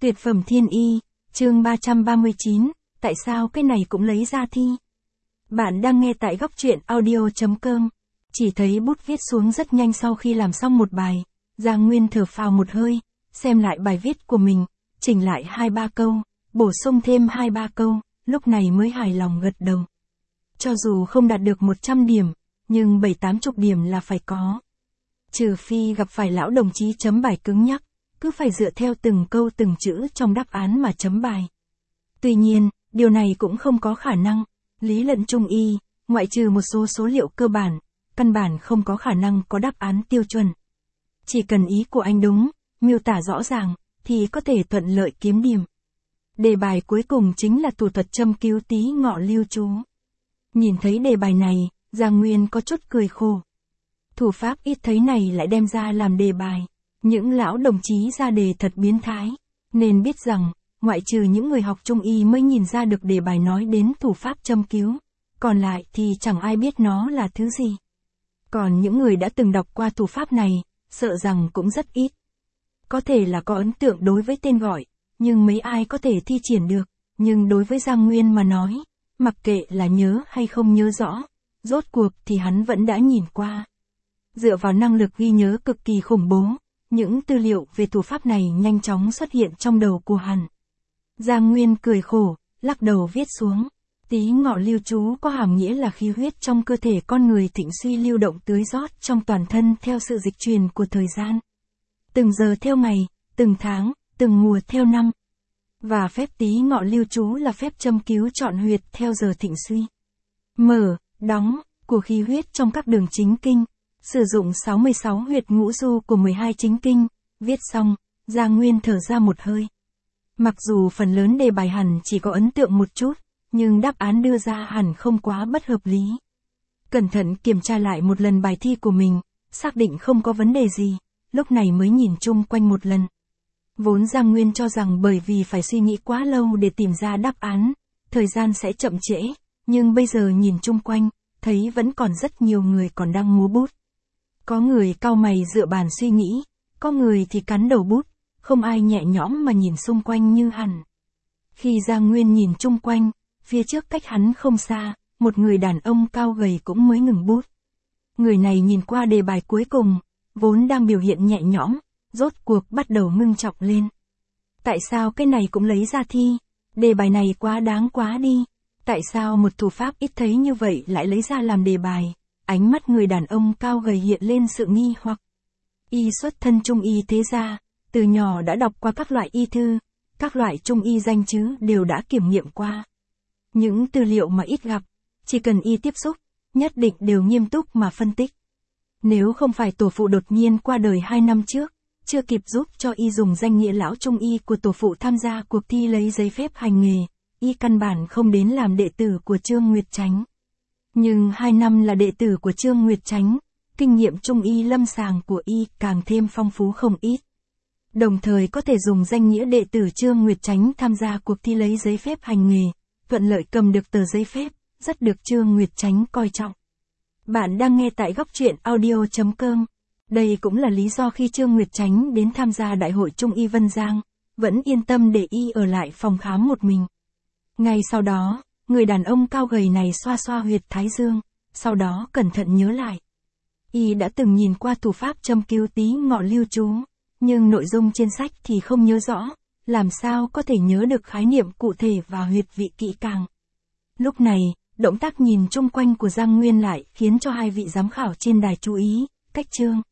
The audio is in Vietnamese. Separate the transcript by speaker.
Speaker 1: Tuyệt phẩm thiên y, chương 339, tại sao cái này cũng lấy ra thi? Bạn đang nghe tại góc truyện audio.com. Chỉ thấy bút viết xuống rất nhanh sau khi làm xong một bài, Giang Nguyên thở phào một hơi, xem lại bài viết của mình, chỉnh lại 2-3 câu, bổ sung thêm 2-3 câu, lúc này mới hài lòng gật đầu. Cho dù không đạt được 100 điểm, nhưng 7-80 điểm là phải có. Trừ phi gặp phải lão đồng chí chấm bài cứng nhắc, cứ phải dựa theo từng câu từng chữ trong đáp án mà chấm bài. Tuy nhiên, điều này cũng không có khả năng, lý luận trung y, ngoại trừ một số số liệu cơ bản, căn bản không có khả năng có đáp án tiêu chuẩn. Chỉ cần ý của anh đúng, miêu tả rõ ràng, thì có thể thuận lợi kiếm điểm. Đề bài cuối cùng chính là thủ thuật châm cứu tí ngọ lưu chú. Nhìn thấy đề bài này, Giang Nguyên có chút cười khổ. Thủ pháp ít thấy này lại đem ra làm đề bài. Những lão đồng chí ra đề thật biến thái, nên biết rằng, ngoại trừ những người học trung y mới nhìn ra được đề bài nói đến thủ pháp châm cứu, còn lại thì chẳng ai biết nó là thứ gì. Còn những người đã từng đọc qua thủ pháp này, sợ rằng cũng rất ít. Có thể là có ấn tượng đối với tên gọi, nhưng mấy ai có thể thi triển được, nhưng đối với Giang Nguyên mà nói, mặc kệ là nhớ hay không nhớ rõ, rốt cuộc thì hắn vẫn đã nhìn qua. Dựa vào năng lực ghi nhớ cực kỳ khủng bố, những tư liệu về thủ pháp này nhanh chóng xuất hiện trong đầu của hắn. Giang Nguyên cười khổ, lắc đầu viết xuống. Tí ngọ lưu chú có hàm nghĩa là khí huyết trong cơ thể con người thịnh suy lưu động tưới rót trong toàn thân theo sự dịch chuyển của thời gian. Từng giờ theo ngày, từng tháng, từng mùa theo năm. Và phép tí ngọ lưu chú là phép châm cứu chọn huyệt theo giờ thịnh suy. Mở, đóng, của khí huyết trong các đường chính kinh. Sử dụng 66 huyệt ngũ du của 12 chính kinh, viết xong, Giang Nguyên thở ra một hơi. Mặc dù phần lớn đề bài hẳn chỉ có ấn tượng một chút, nhưng đáp án đưa ra hẳn không quá bất hợp lý. Cẩn thận kiểm tra lại một lần bài thi của mình, xác định không có vấn đề gì, lúc này mới nhìn chung quanh một lần. Vốn Giang Nguyên cho rằng bởi vì phải suy nghĩ quá lâu để tìm ra đáp án, thời gian sẽ chậm trễ, nhưng bây giờ nhìn chung quanh, thấy vẫn còn rất nhiều người còn đang múa bút. Có người cau mày dựa bàn suy nghĩ, có người thì cắn đầu bút, không ai nhẹ nhõm mà nhìn xung quanh như hẳn. Khi Giang Nguyên nhìn chung quanh, phía trước cách hắn không xa, một người đàn ông cao gầy cũng mới ngừng bút. Người này nhìn qua đề bài cuối cùng, vốn đang biểu hiện nhẹ nhõm, rốt cuộc bắt đầu ngưng trọng lên. Tại sao cái này cũng lấy ra thi? Đề bài này quá đáng quá đi. Tại sao một thủ pháp ít thấy như vậy lại lấy ra làm đề bài? Ánh mắt người đàn ông cao gầy hiện lên sự nghi hoặc. Y xuất thân trung y thế gia, từ nhỏ đã đọc qua các loại y thư, các loại trung y danh chứ đều đã kiểm nghiệm qua. Những tư liệu mà ít gặp, chỉ cần y tiếp xúc, nhất định đều nghiêm túc mà phân tích. Nếu không phải tổ phụ đột nhiên qua đời 2 năm trước, chưa kịp giúp cho y dùng danh nghĩa lão trung y của tổ phụ tham gia cuộc thi lấy giấy phép hành nghề, y căn bản không đến làm đệ tử của Trương Nguyệt Chánh. Nhưng 2 năm là đệ tử của Trương Nguyệt Chánh, kinh nghiệm trung y lâm sàng của y càng thêm phong phú không ít. Đồng thời có thể dùng danh nghĩa đệ tử Trương Nguyệt Chánh tham gia cuộc thi lấy giấy phép hành nghề, thuận lợi cầm được tờ giấy phép, rất được Trương Nguyệt Chánh coi trọng. Bạn đang nghe tại góc truyện audio.com. Đây cũng là lý do khi Trương Nguyệt Chánh đến tham gia Đại hội Trung y Vân Giang, vẫn yên tâm để y ở lại phòng khám một mình. Ngay sau đó, người đàn ông cao gầy này xoa xoa huyệt thái dương, sau đó cẩn thận nhớ lại. Y đã từng nhìn qua thủ pháp châm cứu tí ngọ lưu chú, nhưng nội dung trên sách thì không nhớ rõ, làm sao có thể nhớ được khái niệm cụ thể và huyệt vị kỹ càng. Lúc này, động tác nhìn chung quanh của Giang Nguyên lại khiến cho 2 vị giám khảo trên đài chú ý, cách Trương